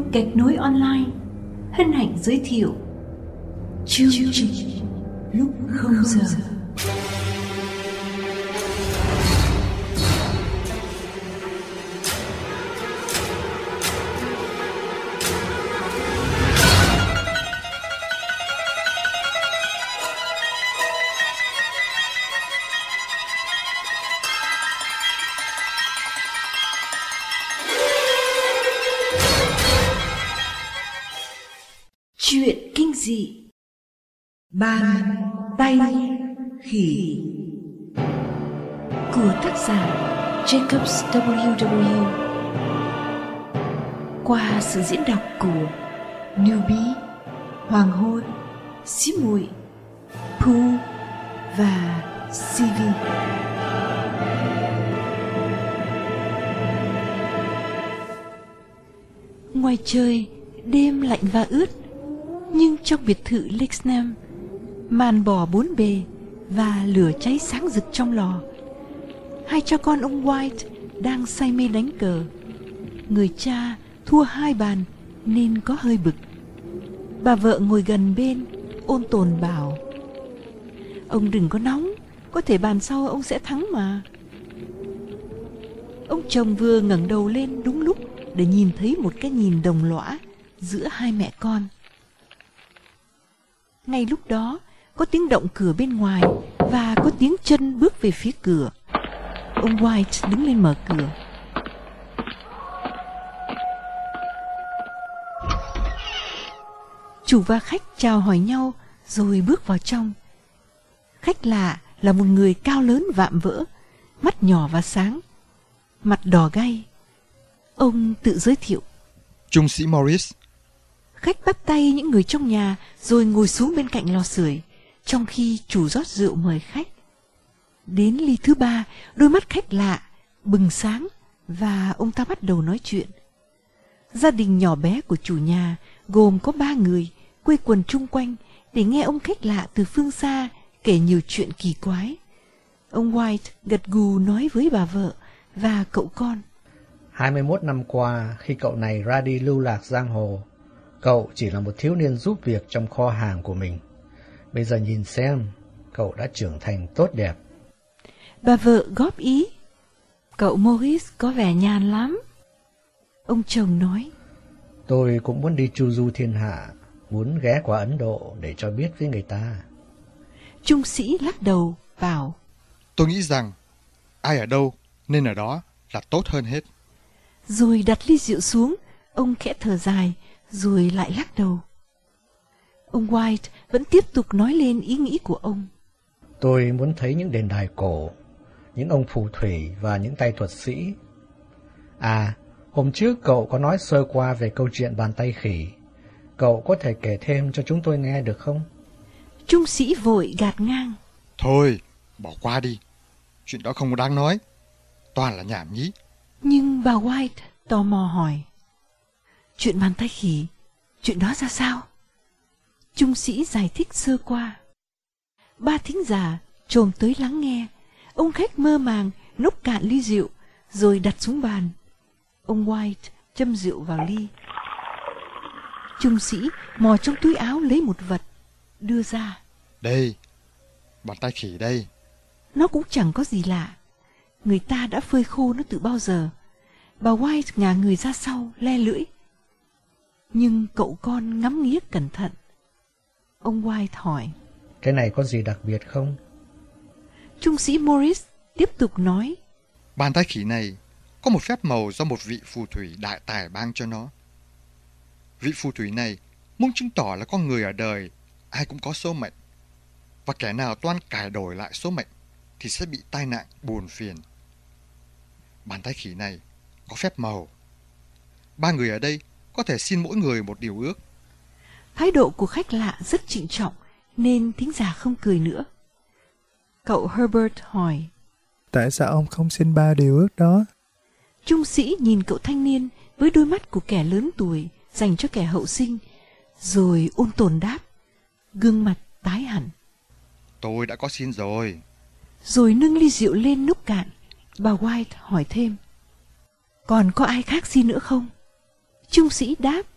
Kết nối online hân hạnh giới thiệu chương trình lúc 0 giờ. Chuyện kinh dị Bàn tay khỉ của tác giả Jacobs W.W. qua sự diễn đọc của Newbie, Hoàng Hôn, Xí Muội, Pooh và CV. Ngoài trời đêm lạnh và ướt, nhưng trong biệt thự Lexnam, màn bò bốn bề và lửa cháy sáng rực trong lò. Hai cha con ông White đang say mê đánh cờ. Người cha thua 2 bàn nên có hơi bực. Bà vợ ngồi gần bên ôn tồn bảo: "Ông đừng có nóng, có thể bàn sau ông sẽ thắng mà." Ông chồng vừa ngẩng đầu lên đúng lúc để nhìn thấy một cái nhìn đồng lõa giữa hai mẹ con. Ngay lúc đó có tiếng động cửa bên ngoài và có tiếng chân bước về phía cửa. Ông White đứng lên mở cửa. Chủ và khách chào hỏi nhau rồi bước vào trong. Khách lạ là một người cao lớn vạm vỡ, mắt nhỏ và sáng, mặt đỏ gay. Ông tự giới thiệu: Trung sĩ Morris. Khách bắt tay những người trong nhà rồi ngồi xuống bên cạnh lò sưởi, trong khi chủ rót rượu mời khách. Đến ly thứ 3, đôi mắt khách lạ bừng sáng và ông ta bắt đầu nói chuyện. Gia đình nhỏ bé của chủ nhà gồm có 3 người quây quần chung quanh để nghe ông khách lạ từ phương xa kể nhiều chuyện kỳ quái. Ông White gật gù nói với bà vợ và cậu con: 21 năm qua, khi cậu này ra đi lưu lạc giang hồ, cậu chỉ là một thiếu niên giúp việc trong kho hàng của mình. Bây giờ nhìn xem, cậu đã trưởng thành tốt đẹp. Bà vợ góp ý: "Cậu Morris có vẻ nhàn lắm." Ông chồng nói: "Tôi cũng muốn đi chu du thiên hạ, muốn ghé qua Ấn Độ để cho biết với người ta." Trung sĩ lắc đầu bảo: "Tôi nghĩ rằng ai ở đâu nên ở đó là tốt hơn hết." Rồi đặt ly rượu xuống, ông khẽ thở dài rồi lại lắc đầu. Ông White vẫn tiếp tục nói lên ý nghĩ của ông: "Tôi muốn thấy những đền đài cổ, những ông phù thủy và những tay thuật sĩ. À, hôm trước cậu có nói sơ qua về câu chuyện bàn tay khỉ. Cậu có thể kể thêm cho chúng tôi nghe được không?" Trung sĩ vội gạt ngang: "Thôi, bỏ qua đi. Chuyện đó không đáng nói. Toàn là nhảm nhí." Nhưng bà White tò mò hỏi: "Chuyện bàn tay khỉ, chuyện đó ra sao?" Trung sĩ giải thích sơ qua. 3 thính giả chồm tới lắng nghe. Ông khách mơ màng nốc cạn ly rượu rồi đặt xuống bàn. Ông White châm rượu vào ly. Trung sĩ mò trong túi áo lấy một vật, đưa ra: "Đây, bàn tay khỉ đây." Nó cũng chẳng có gì lạ. Người ta đã phơi khô nó từ bao giờ. Bà White ngả người ra sau le lưỡi. Nhưng cậu con ngắm nghía cẩn thận. Ông White hỏi: "Cái này có gì đặc biệt không?" Trung sĩ Morris tiếp tục nói: "Bàn tay khỉ này có một phép màu do một vị phù thủy đại tài ban cho nó. Vị phù thủy này muốn chứng tỏ là con người ở đời ai cũng có số mệnh, và kẻ nào toan cải đổi lại số mệnh thì sẽ bị tai nạn buồn phiền. Bàn tay khỉ này có phép màu. 3 người ở đây có thể xin mỗi người một điều ước." Thái độ của khách lạ rất trịnh trọng nên thính giả không cười nữa. Cậu Herbert hỏi: "Tại sao ông không xin 3 điều ước đó?" Trung sĩ nhìn cậu thanh niên với đôi mắt của kẻ lớn tuổi dành cho kẻ hậu sinh, rồi ôn tồn đáp, gương mặt tái hẳn: "Tôi đã có xin rồi." Rồi nâng ly rượu lên núc cạn. Bà White hỏi thêm: "Còn có ai khác xin nữa không?" Trung sĩ đáp: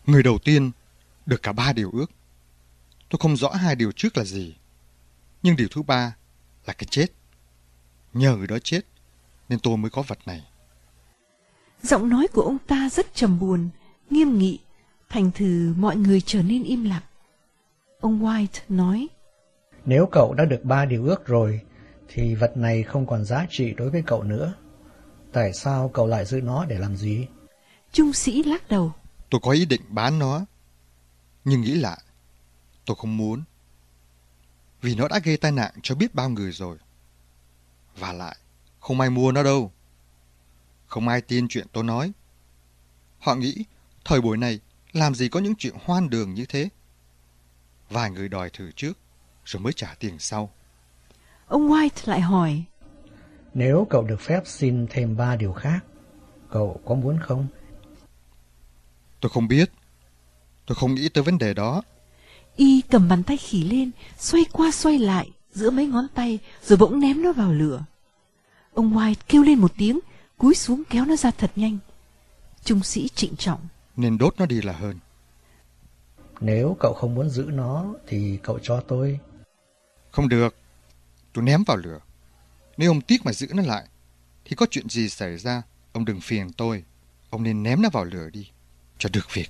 Người đầu tiên được cả 3 điều ước. Tôi không rõ 2 điều trước là gì, nhưng điều thứ 3 là cái chết. Nhờ người đó chết nên tôi mới có vật này. Giọng nói của ông ta rất trầm buồn, nghiêm nghị, thành thử mọi người trở nên im lặng. Ông White nói: Nếu cậu đã được 3 điều ước rồi, thì vật này không còn giá trị đối với cậu nữa. Tại sao cậu lại giữ nó để làm gì? Trung sĩ lắc đầu. Tôi có ý định bán nó, nhưng nghĩ lại, tôi không muốn. Vì nó đã gây tai nạn cho biết bao người rồi. Và lại, không ai mua nó đâu. Không ai tin chuyện tôi nói. Họ nghĩ, thời buổi này, làm gì có những chuyện hoang đường như thế. Vài người đòi thử trước, rồi mới trả tiền sau. Ông White lại hỏi: Nếu cậu được phép xin thêm 3 điều khác, cậu có muốn không? Tôi không biết. Tôi không nghĩ tới vấn đề đó. Y cầm bàn tay khỉ lên, xoay qua xoay lại giữa mấy ngón tay, rồi bỗng ném nó vào lửa. Ông White kêu lên một tiếng, cúi xuống kéo nó ra thật nhanh. Trung sĩ trịnh trọng: Nên đốt nó đi là hơn. Nếu cậu không muốn giữ nó, thì cậu cho tôi. Không được. Tôi ném vào lửa. Nếu ông tiếc mà giữ nó lại, thì có chuyện gì xảy ra, ông đừng phiền tôi. Ông nên ném nó vào lửa đi, cho được việc.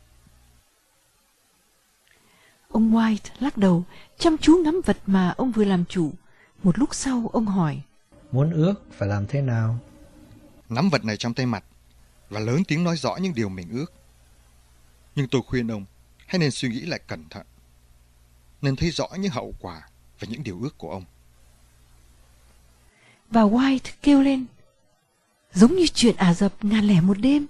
Ông White lắc đầu, chăm chú ngắm vật mà ông vừa làm chủ. Một lúc sau ông hỏi: Muốn ước phải làm thế nào? Nắm vật này trong tay mặt và lớn tiếng nói rõ những điều mình ước. Nhưng tôi khuyên ông hãy nên suy nghĩ lại cẩn thận, nên thấy rõ những hậu quả và những điều ước của ông. Và White kêu lên: Giống như chuyện Ả Rập ngàn lẻ một đêm.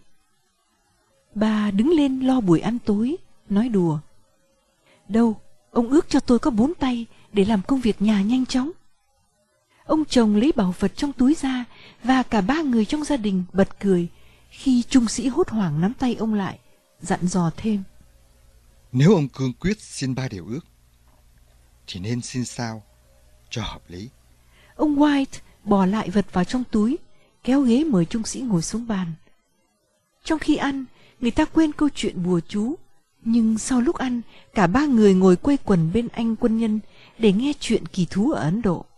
Bà đứng lên lo buổi ăn tối, nói đùa: Đâu, ông ước cho tôi có 4 tay để làm công việc nhà nhanh chóng. Ông chồng lấy bảo vật trong túi ra, và cả 3 người trong gia đình bật cười khi trung sĩ hốt hoảng nắm tay ông lại, dặn dò thêm: Nếu ông cương quyết xin 3 điều ước, thì nên xin sao cho hợp lý. Ông White bỏ lại vật vào trong túi, kéo ghế mời trung sĩ ngồi xuống bàn. Trong khi ăn, người ta quên câu chuyện bùa chú, nhưng sau lúc ăn, cả 3 người ngồi quây quần bên anh quân nhân để nghe chuyện kỳ thú ở Ấn Độ.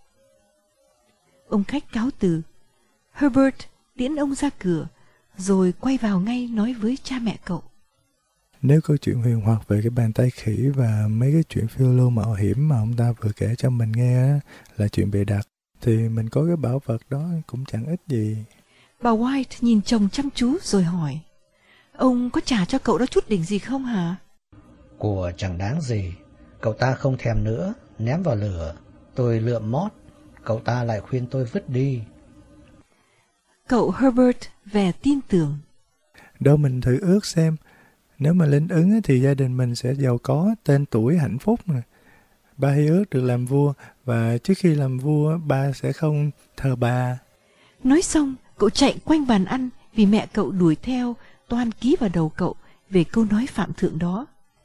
Ông khách cáo từ. Herbert tiễn ông ra cửa, rồi quay vào ngay nói với cha mẹ cậu: Nếu câu chuyện huyền hoặc về cái bàn tay khỉ và mấy cái chuyện phiêu lưu mạo hiểm mà ông ta vừa kể cho mình nghe á, là chuyện bịa đặt, thì mình có cái bảo vật đó cũng chẳng ích gì. Bà White nhìn chồng chăm chú rồi hỏi: Ông có trả cho cậu đó chút đỉnh gì không hả? Của chẳng đáng gì. Cậu ta không thèm nữa, ném vào lửa. Tôi lượm mót, cậu ta lại khuyên tôi vứt đi. Cậu Herbert vẻ tin tưởng: Đâu mình thử ước xem. Nếu mà linh ứng thì gia đình mình sẽ giàu có, tên tuổi, hạnh phúc nè. Ba hy ước được làm vua, và trước khi làm vua ba sẽ không thờ bà. Nói xong, cậu chạy quanh bàn ăn vì mẹ cậu đuổi theo, toan ký vào đầu cậu về câu nói phạm thượng đó.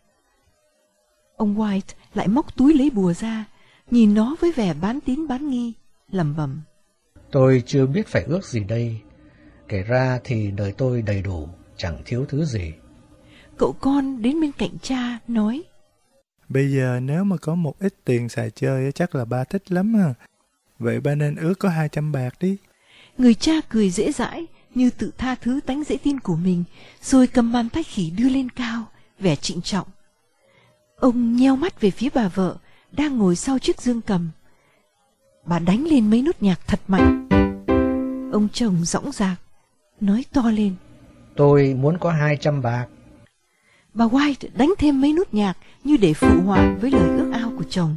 Ông White lại móc túi lấy bùa ra, nhìn nó với vẻ bán tín bán nghi, lẩm bẩm: Tôi chưa biết phải ước gì đây. Kể ra thì đời tôi đầy đủ, chẳng thiếu thứ gì. Cậu con đến bên cạnh cha, nói: Bây giờ nếu mà có một ít tiền xài chơi chắc là ba thích lắm ha. Vậy ba nên ước có 200 bạc đi. Người cha cười dễ dãi, như tự tha thứ tánh dễ tin của mình, rồi cầm bàn tay khỉ đưa lên cao, vẻ trịnh trọng. Ông nheo mắt về phía bà vợ đang ngồi sau chiếc dương cầm. Bà đánh lên mấy nốt nhạc thật mạnh. Ông chồng dõng dạc nói to lên: Tôi muốn có 200 bạc. Bà White đánh thêm mấy nốt nhạc như để phụ họa với lời ước ao của chồng.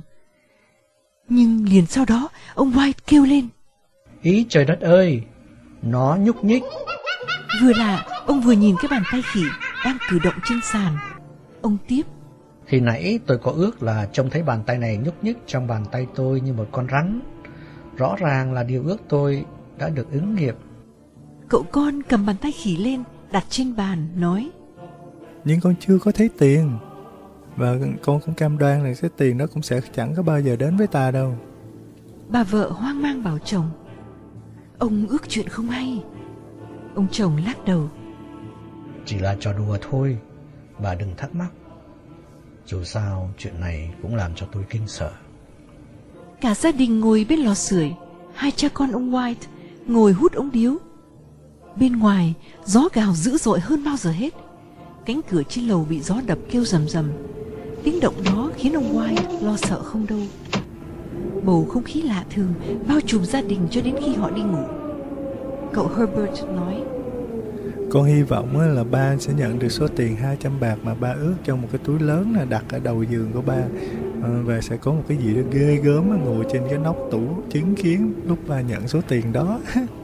Nhưng liền sau đó, ông White kêu lên: Ý trời đất ơi, nó nhúc nhích. Vừa lạ, ông vừa nhìn cái bàn tay khỉ đang cử động trên sàn. Ông tiếp: Khi nãy tôi có ước là trông thấy bàn tay này nhúc nhích trong bàn tay tôi như một con rắn. Rõ ràng là điều ước tôi đã được ứng nghiệm. Cậu con cầm bàn tay khỉ lên, đặt trên bàn, nói: Nhưng con chưa có thấy tiền. Và con cũng cam đoan là cái tiền đó cũng sẽ chẳng có bao giờ đến với ta đâu. Bà vợ hoang mang bảo chồng: Ông ước chuyện không hay. Ông chồng lắc đầu: Chỉ là trò đùa thôi. Bà đừng thắc mắc. Dù sao, chuyện này cũng làm cho tôi kinh sợ. Cả gia đình ngồi bên lò sưởi. Hai cha con ông White ngồi hút ống điếu. Bên ngoài, gió gào dữ dội hơn bao giờ hết. Cánh cửa trên lầu bị gió đập kêu rầm rầm. Tiếng động đó khiến ông White lo sợ không đâu. Bầu không khí lạ thường bao trùm gia đình cho đến khi họ đi ngủ. Cậu Herbert nói: Con hy vọng là ba sẽ nhận được số tiền 200 bạc mà ba ước trong một cái túi lớn là đặt ở đầu giường của ba. Và sẽ có một cái gì đó ghê gớm ngồi trên cái nóc tủ chứng kiến lúc ba nhận số tiền đó.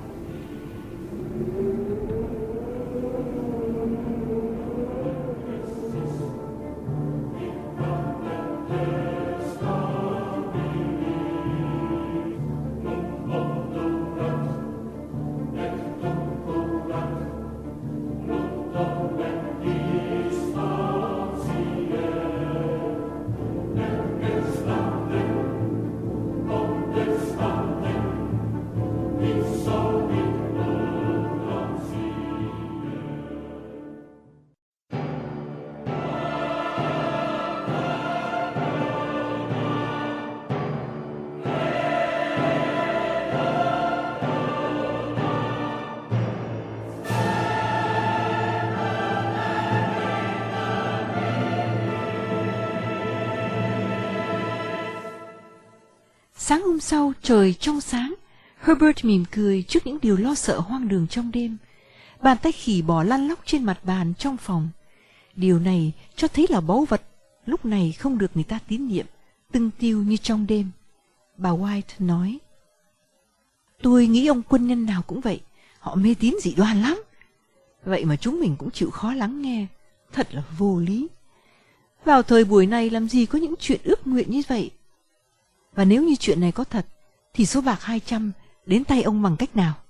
Sáng hôm sau, trời trong sáng. Herbert mỉm cười trước những điều lo sợ hoang đường trong đêm. Bàn tay khỉ bò lăn lóc trên mặt bàn trong phòng. Điều này cho thấy là báu vật lúc này không được người ta tín nhiệm, tưng tiêu như trong đêm. Bà White nói: Tôi nghĩ ông quân nhân nào cũng vậy. Họ mê tín dị đoan lắm. Vậy mà chúng mình cũng chịu khó lắng nghe. Thật là vô lý. Vào thời buổi này làm gì có những chuyện ước nguyện như vậy. Và nếu như chuyện này có thật, thì số bạc 200 đến tay ông bằng cách nào?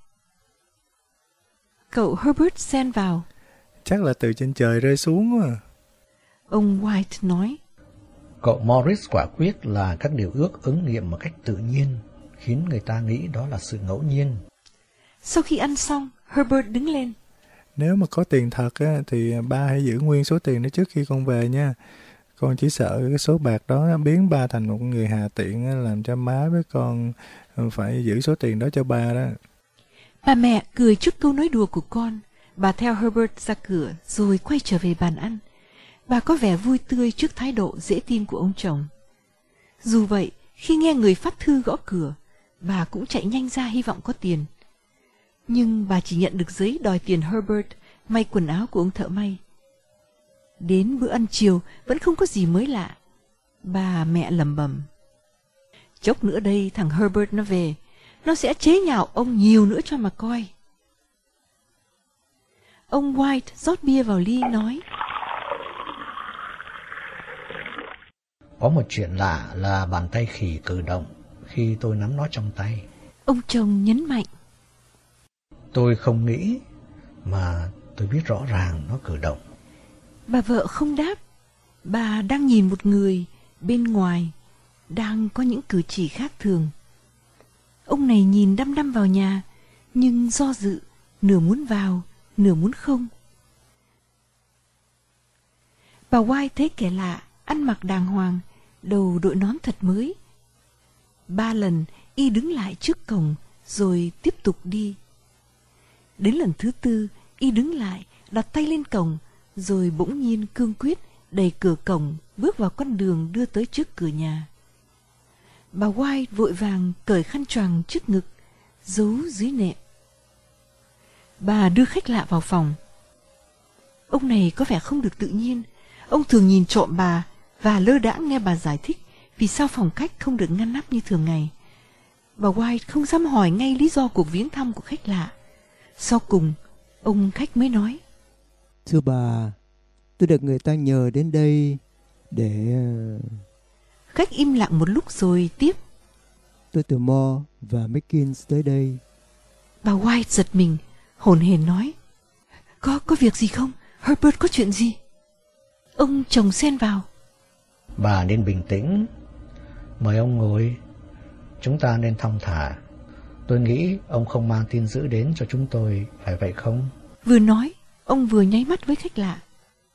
Cậu Herbert xen vào: Chắc là từ trên trời rơi xuống à. Ông White nói: Cậu Morris quả quyết là các điều ước ứng nghiệm một cách tự nhiên, khiến người ta nghĩ đó là sự ngẫu nhiên. Sau khi ăn xong, Herbert đứng lên: Nếu mà có tiền thật á, thì ba hãy giữ nguyên số tiền đó trước khi con về nha. Con chỉ sợ cái số bạc đó biến ba thành một người hà tiện, làm cho má với con phải giữ số tiền đó cho ba đó. Bà mẹ cười trước câu nói đùa của con. Bà theo Herbert ra cửa rồi quay trở về bàn ăn. Bà có vẻ vui tươi trước thái độ dễ tin của ông chồng. Dù vậy, khi nghe người phát thư gõ cửa, bà cũng chạy nhanh ra hy vọng có tiền. Nhưng bà chỉ nhận được giấy đòi tiền Herbert may quần áo của ông thợ may. Đến bữa ăn chiều vẫn không có gì mới lạ. Bà mẹ lẩm bẩm: Chốc nữa đây thằng Herbert nó về, nó sẽ chế nhạo ông nhiều nữa cho mà coi. Ông White rót bia vào ly nói: Có một chuyện lạ là bàn tay khỉ cử động khi tôi nắm nó trong tay. Ông chồng nhấn mạnh: Tôi không nghĩ, mà tôi biết rõ ràng nó cử động. Bà vợ không đáp. Bà đang nhìn một người bên ngoài đang có những cử chỉ khác thường. Ông này nhìn đăm đăm vào nhà, nhưng do dự, nửa muốn vào, nửa muốn không. Bà White thấy kẻ lạ, ăn mặc đàng hoàng, đầu đội nón thật mới. 3 lần y đứng lại trước cổng rồi tiếp tục đi. Đến lần thứ 4, y đứng lại, đặt tay lên cổng, rồi bỗng nhiên cương quyết đẩy cửa cổng bước vào con đường đưa tới trước cửa nhà. Bà White vội vàng cởi khăn choàng trước ngực, giấu dưới nệm. Bà đưa khách lạ vào phòng. Ông này có vẻ không được tự nhiên. Ông thường nhìn trộm bà và lơ đãng nghe bà giải thích vì sao phòng khách không được ngăn nắp như thường ngày. Bà White không dám hỏi ngay lý do cuộc viếng thăm của khách lạ. Sau cùng, ông khách mới nói: Thưa bà, tôi được người ta nhờ đến đây để... Khách im lặng một lúc rồi tiếp: Tôi từ Moore và Mickens tới đây. Bà White giật mình, hổn hển nói: Có việc gì không? Herbert có chuyện gì? Ông chồng xen vào: Bà nên bình tĩnh. Mời ông ngồi. Chúng ta nên thong thả. Tôi nghĩ ông không mang tin dữ đến cho chúng tôi, phải vậy không? Vừa nói, ông vừa nháy mắt với khách lạ.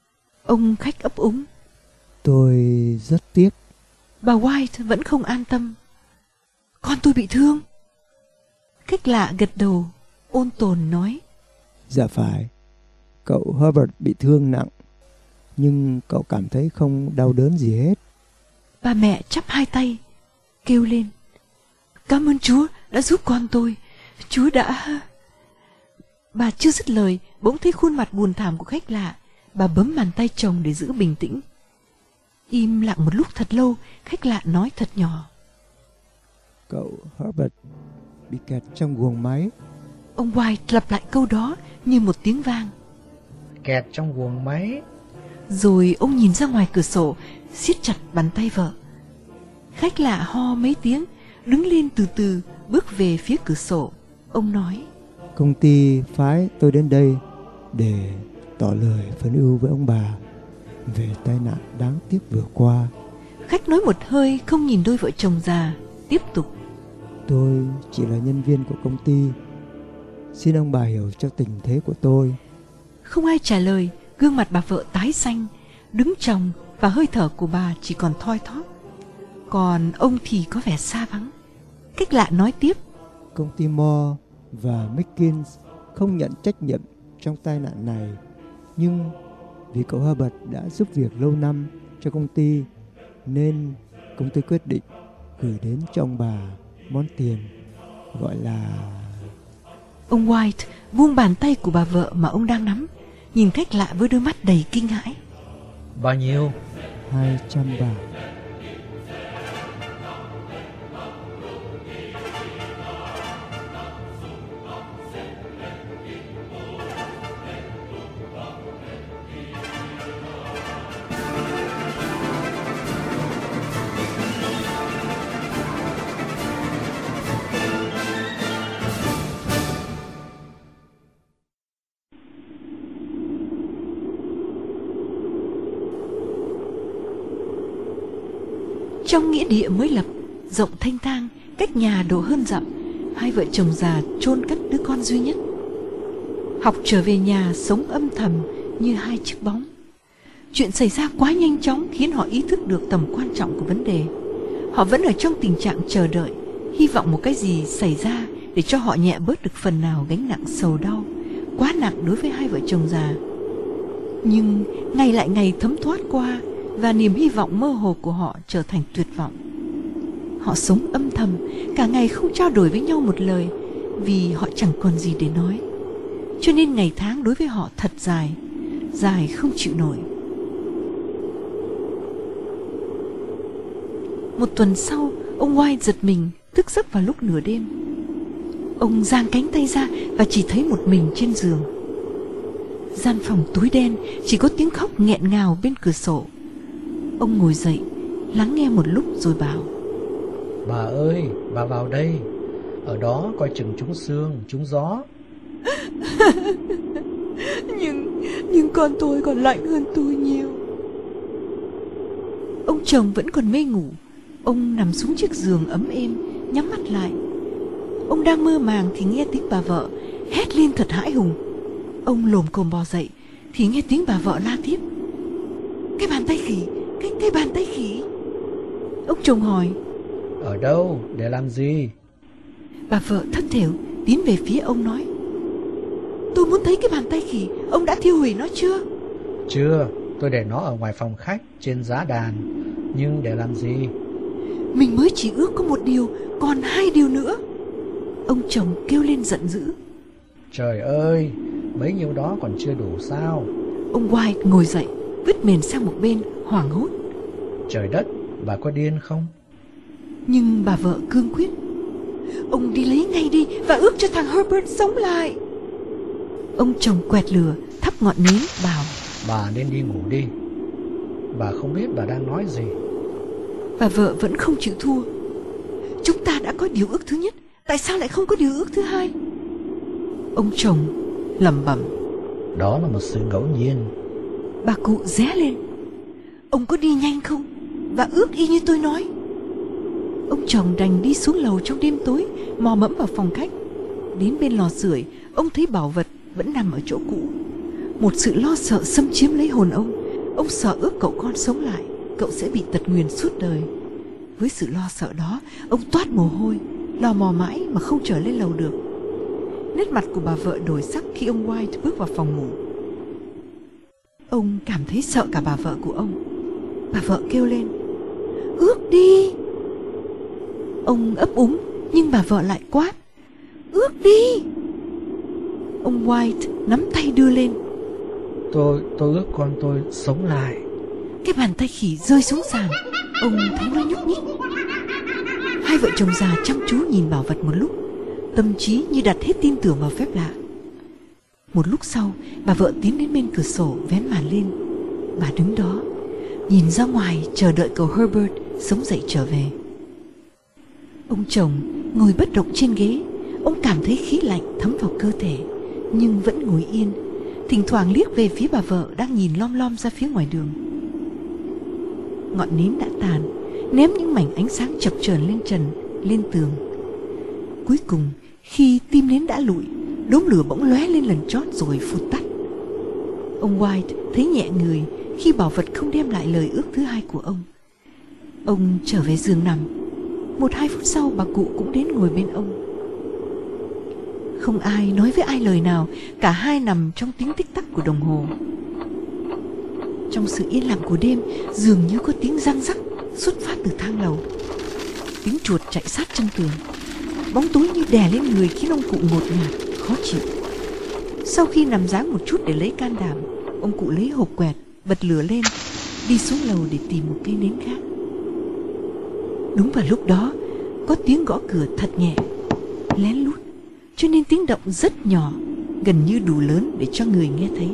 Ông khách ấp úng. Tôi rất tiếc. Bà White vẫn không an tâm. Con tôi bị thương. Khách lạ gật đầu, ôn tồn nói. Dạ phải, cậu Herbert bị thương nặng, nhưng cậu cảm thấy không đau đớn gì hết. Bà mẹ chắp hai tay, kêu lên. Cảm ơn Chúa đã giúp con tôi. Chúa đã... Bà chưa dứt lời, bỗng thấy khuôn mặt buồn thảm của khách lạ. Bà bấm bàn tay chồng để giữ bình tĩnh. Im lặng một lúc thật lâu, khách lạ nói thật nhỏ. Cậu Herbert bị kẹt trong guồng máy. Ông White lặp lại câu đó như một tiếng vang. Kẹt trong guồng máy. Rồi ông nhìn ra ngoài cửa sổ, siết chặt bàn tay vợ. Khách lạ ho mấy tiếng, đứng lên từ từ, bước về phía cửa sổ. Ông nói. Công ty phái tôi đến đây để tỏ lời phân ưu với ông bà về tai nạn đáng tiếc vừa qua. Khách nói một hơi, không nhìn đôi vợ chồng già, tiếp tục. Tôi chỉ là nhân viên của công ty. Xin ông bà hiểu cho tình thế của tôi. Không ai trả lời. Gương mặt bà vợ tái xanh, đứng chồng, và hơi thở của bà chỉ còn thoi thóp. Còn ông thì có vẻ xa vắng. Khách lạ nói tiếp. Công ty Moore và Mickens không nhận trách nhiệm trong tai nạn này, nhưng vì cậu Herbert đã giúp việc lâu năm cho công ty, nên công ty quyết định gửi đến cho ông bà món tiền gọi là... Ông White buông bàn tay của bà vợ mà ông đang nắm, nhìn khách lạ với đôi mắt đầy kinh hãi. Bao nhiêu? 200 bảng. Trong nghĩa địa mới lập, rộng thanh thang, cách nhà độ hơn dặm, hai vợ chồng già chôn cất đứa con duy nhất. Học trở về nhà sống âm thầm như hai chiếc bóng. Chuyện xảy ra quá nhanh chóng khiến họ ý thức được tầm quan trọng của vấn đề. Họ vẫn ở trong tình trạng chờ đợi, hy vọng một cái gì xảy ra để cho họ nhẹ bớt được phần nào gánh nặng sầu đau quá nặng đối với hai vợ chồng già. Nhưng ngày lại ngày thấm thoát qua, và niềm hy vọng mơ hồ của họ trở thành tuyệt vọng. Họ sống âm thầm, cả ngày không trao đổi với nhau một lời, vì họ chẳng còn gì để nói. Cho nên ngày tháng đối với họ thật dài, dài không chịu nổi. Một tuần sau, ông White giật mình, thức giấc vào lúc nửa đêm. Ông giang cánh tay ra và chỉ thấy một mình trên giường. Gian phòng tối đen, chỉ có tiếng khóc nghẹn ngào bên cửa sổ. Ông ngồi dậy, lắng nghe một lúc rồi bảo. Bà ơi, bà vào đây. Ở đó coi chừng trúng sương, trúng gió. Nhưng con tôi còn lạnh hơn tôi nhiều. Ông chồng vẫn còn mê ngủ. Ông nằm xuống chiếc giường ấm êm, nhắm mắt lại. Ông đang mơ màng thì nghe tiếng bà vợ hét lên thật hãi hùng. Ông lồm cồm bò dậy thì nghe tiếng bà vợ la tiếp. Cái bàn tay khỉ, cái bàn tay khỉ. Ông chồng hỏi. Ở đâu, để làm gì? Bà vợ thất thểu tiến về phía ông nói. Tôi muốn thấy cái bàn tay khỉ. Ông đã thiêu hủy nó chưa? Chưa, tôi để nó ở ngoài phòng khách trên giá đàn. Nhưng để làm gì? Mình mới chỉ ước có một điều, còn hai điều nữa. Ông chồng kêu lên giận dữ. Trời ơi, bấy nhiêu đó còn chưa đủ sao? Ông White ngồi dậy, vứt mền sang một bên, hoảng hốt. Trời đất, bà có điên không? Nhưng bà vợ cương quyết. Ông đi lấy ngay đi và ước cho thằng Herbert sống lại. Ông chồng quẹt lửa, thắp ngọn nến, bảo. Bà nên đi ngủ đi. Bà không biết bà đang nói gì. Bà vợ vẫn không chịu thua. Chúng ta đã có điều ước thứ nhất, tại sao lại không có điều ước thứ hai? Ông chồng lẩm bẩm. Đó là một sự ngẫu nhiên. Bà cụ ré lên. Ông có đi nhanh không? Và ước y như tôi nói. Ông chồng đành đi xuống lầu trong đêm tối, mò mẫm vào phòng khách. Đến bên lò sưởi, ông thấy bảo vật vẫn nằm ở chỗ cũ. Một sự lo sợ xâm chiếm lấy hồn ông. Ông sợ ước cậu con sống lại, cậu sẽ bị tật nguyền suốt đời. Với sự lo sợ đó, ông toát mồ hôi, lò mò mãi mà không trở lên lầu được. Nét mặt của bà vợ đổi sắc khi ông White bước vào phòng ngủ. Ông cảm thấy sợ cả bà vợ của ông. Bà vợ kêu lên: "Ước đi!" Ông ấp úng, nhưng bà vợ lại quát: "Ước đi!" Ông White nắm tay đưa lên. Tôi ước con tôi sống lại. Cái bàn tay khỉ rơi xuống sàn. Ông thấy nó nhúc nhích. Hai vợ chồng già chăm chú nhìn bảo vật một lúc, tâm trí như đặt hết tin tưởng vào phép lạ. Một lúc sau, bà vợ tiến đến bên cửa sổ vén màn lên. Bà đứng đó, nhìn ra ngoài chờ đợi cậu Herbert sống dậy trở về. Ông chồng ngồi bất động trên ghế. Ông cảm thấy khí lạnh thấm vào cơ thể, nhưng vẫn ngồi yên, thỉnh thoảng liếc về phía bà vợ đang nhìn lom lom ra phía ngoài đường. Ngọn nến đã tàn, ném những mảnh ánh sáng chập chờn lên trần, lên tường. Cuối cùng, khi tim nến đã lụi, đốm lửa bỗng lóe lên lần chót rồi phụt tắt. Ông White thấy nhẹ người khi bảo vật không đem lại lời ước thứ hai của ông. Ông trở về giường nằm. 1-2 phút sau, bà cụ cũng đến ngồi bên ông. Không ai nói với ai lời nào, cả hai nằm trong tiếng tích tắc của đồng hồ. Trong sự yên lặng của đêm, dường như có tiếng răng rắc xuất phát từ thang lầu. Tiếng chuột chạy sát chân tường. Bóng tối như đè lên người khiến ông cụ ngột ngạt, khó chịu. Sau khi nằm giáng một chút để lấy can đảm, ông cụ lấy hộp quẹt, bật lửa lên, đi xuống lầu để tìm một cây nến khác. Đúng vào lúc đó, có tiếng gõ cửa thật nhẹ, lén lút, cho nên tiếng động rất nhỏ, gần như đủ lớn để cho người nghe thấy.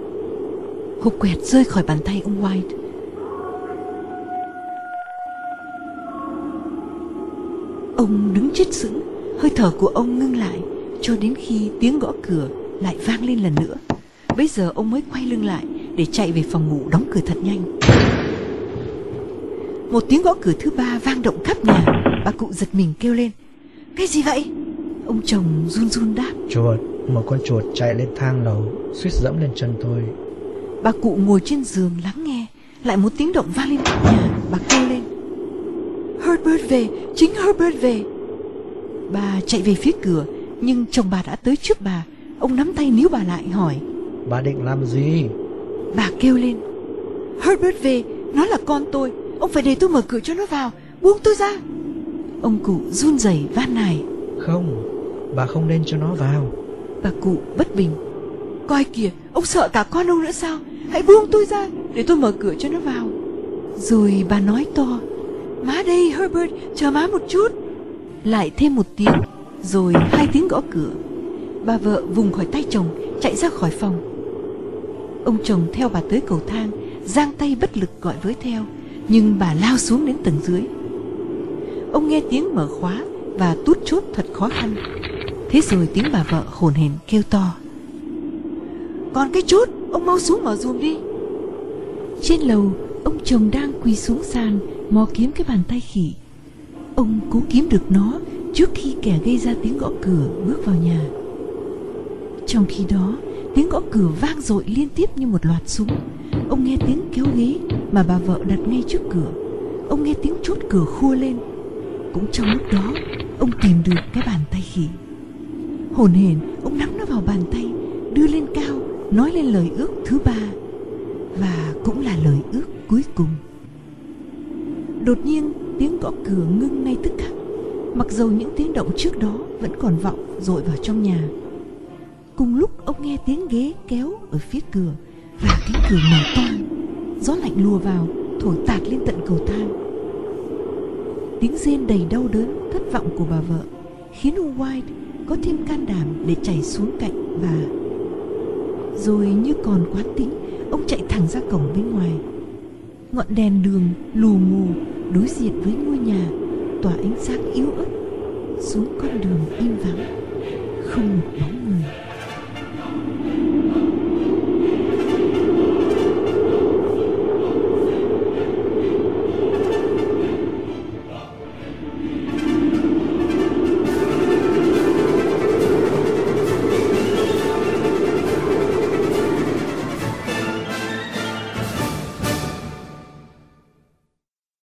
Hộp quẹt rơi khỏi bàn tay ông White. Ông đứng chết sững, hơi thở của ông ngưng lại, cho đến khi tiếng gõ cửa lại vang lên lần nữa. Bây giờ ông mới quay lưng lại để chạy về phòng ngủ đóng cửa thật nhanh. Một tiếng gõ cửa thứ ba vang động khắp nhà. Bà cụ giật mình kêu lên: "Cái gì vậy?" Ông chồng run run đáp: "Chuột, một con chuột chạy lên thang lầu, suýt dẫm lên chân tôi." Bà cụ ngồi trên giường lắng nghe. Lại một tiếng động vang lên khắp nhà. Bà kêu lên: "Herbert về, chính Herbert về." Bà chạy về phía cửa, nhưng chồng bà đã tới trước bà. Ông nắm tay níu bà lại hỏi: "Bà định làm gì?" Bà kêu lên: "Herbert về, nó là con tôi. Ông phải để tôi mở cửa cho nó vào, buông tôi ra." Ông cụ run rẩy van nài: "Không, bà không nên cho nó vào." Bà cụ bất bình: "Coi kìa, ông sợ cả con ông nữa sao? Hãy buông tôi ra để tôi mở cửa cho nó vào." Rồi bà nói to: "Má đây Herbert, chờ má một chút." Lại thêm một tiếng, rồi 2 tiếng gõ cửa. Bà vợ vùng khỏi tay chồng, chạy ra khỏi phòng. Ông chồng theo bà tới cầu thang, giang tay bất lực gọi với theo, nhưng bà lao xuống đến tầng dưới. Ông nghe tiếng mở khóa và tút chốt thật khó khăn. Thế rồi tiếng bà vợ hồn hển kêu to: "Còn cái chốt, ông mau xuống mở giùm đi." Trên lầu, ông chồng đang quỳ xuống sàn mò kiếm cái bàn tay khỉ. Ông cố kiếm được nó trước khi kẻ gây ra tiếng gõ cửa bước vào nhà. Trong khi đó, tiếng gõ cửa vang dội liên tiếp như một loạt súng. Ông nghe tiếng kéo ghế mà bà vợ đặt ngay trước cửa. Ông nghe tiếng chốt cửa khua lên. Cũng trong lúc đó, ông tìm được cái bàn tay khỉ. Hồn hển, ông nắm nó vào bàn tay, đưa lên cao, nói lên lời ước thứ 3, và cũng là lời ước cuối cùng. Đột nhiên, tiếng gõ cửa ngưng ngay tức khắc, mặc dầu những tiếng động trước đó vẫn còn vọng dội vào trong nhà. Cùng lúc ông nghe tiếng ghế kéo ở phía cửa và cánh cửa mở toang. Gió lạnh lùa vào, thổi tạt lên tận cầu thang. Tiếng rên đầy đau đớn, thất vọng của bà vợ khiến ông White có thêm can đảm để chạy xuống cạnh bà. Rồi như còn quán tính, ông chạy thẳng ra cổng bên ngoài. Ngọn đèn đường lù mù đối diện với ngôi nhà tỏa ánh sáng yếu ớt xuống con đường im vắng, không một bóng người.